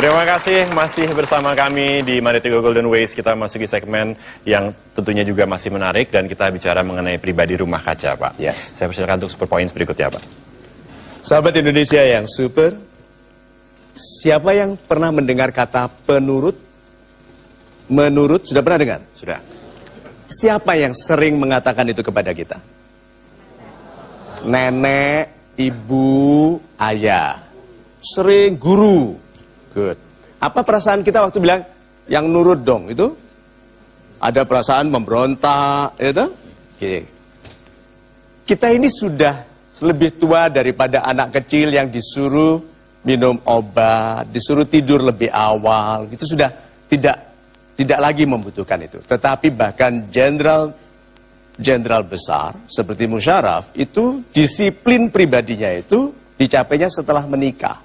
Terima kasih masih bersama kami di Maritigo Golden Ways. Kita masuki segmen yang tentunya juga masih menarik dan kita bicara mengenai pribadi rumah kaca, Pak. Yes. Saya persilakan untuk super points berikutnya, Pak. Sahabat Indonesia yang super, siapa yang pernah mendengar kata penurut? Menurut, sudah pernah dengar? Sudah. Siapa yang sering mengatakan itu kepada kita? Nenek, ibu, ayah. Sering guru. Good. Apa perasaan kita waktu bilang, yang nurut dong, itu? Ada perasaan memberontak, itu? Oke. Kita ini sudah lebih tua daripada anak kecil yang disuruh minum obat, disuruh tidur lebih awal, itu sudah tidak lagi membutuhkan itu. Tetapi bahkan jenderal besar seperti Musharraf itu disiplin pribadinya itu dicapainya setelah menikah.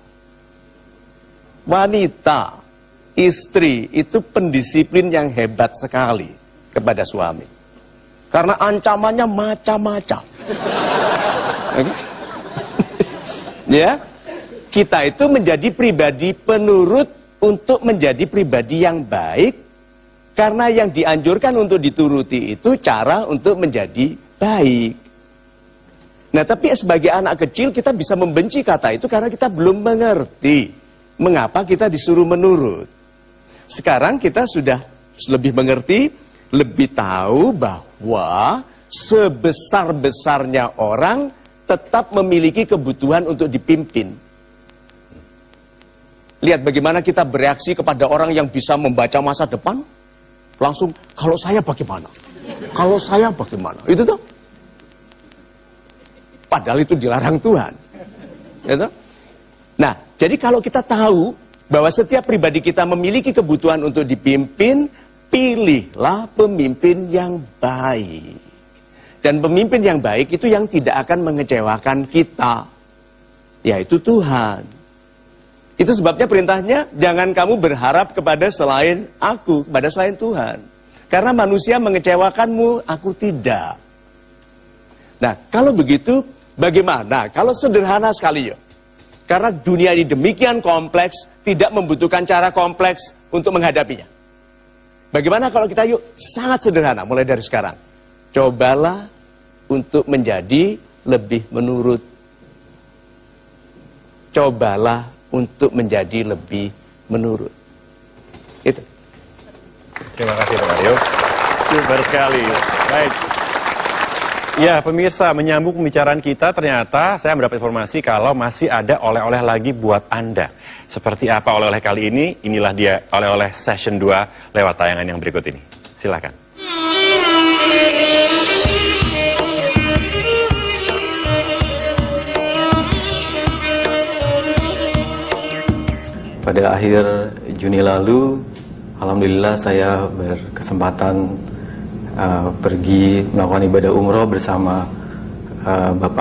Wanita, istri itu pendisiplin yang hebat sekali kepada suami. Karena ancamannya macam-macam. Okay? Ya, kita itu menjadi pribadi penurut untuk menjadi pribadi yang baik, karena yang dianjurkan untuk dituruti itu cara untuk menjadi baik. Nah, tapi sebagai anak kecil kita bisa membenci kata itu karena kita belum mengerti mengapa kita disuruh menurut. Sekarang kita sudah lebih mengerti, lebih tahu bahwa sebesar-besarnya orang tetap memiliki kebutuhan untuk dipimpin. Lihat bagaimana kita bereaksi kepada orang yang bisa membaca masa depan. Langsung, kalau saya bagaimana? Kalau saya bagaimana? Itu tuh. Padahal itu dilarang Tuhan. Gitu? Nah, jadi kalau kita tahu bahwa setiap pribadi kita memiliki kebutuhan untuk dipimpin, pilihlah pemimpin yang baik. Dan pemimpin yang baik itu yang tidak akan mengecewakan kita, yaitu Tuhan. Itu sebabnya perintahnya, jangan kamu berharap kepada selain aku, kepada selain Tuhan. Karena manusia mengecewakanmu, aku tidak. Nah, kalau begitu, bagaimana? Kalau sederhana sekali ya. Karena dunia ini demikian kompleks, tidak membutuhkan cara kompleks untuk menghadapinya. Bagaimana kalau kita yuk, sangat sederhana, mulai dari sekarang. Cobalah untuk menjadi lebih menurut. Cobalah untuk menjadi lebih menurut. Itu. Terima kasih, Pak Mario. Super sekali. Baik. Ya, pemirsa, menyambung pembicaraan kita, ternyata saya mendapat informasi kalau masih ada oleh-oleh lagi buat Anda. Seperti apa oleh-oleh kali ini? Inilah dia oleh-oleh session 2 lewat tayangan yang berikut ini. Silakan. Pada akhir Juni lalu, alhamdulillah saya berkesempatan pergi melakukan ibadah umroh bersama Bapak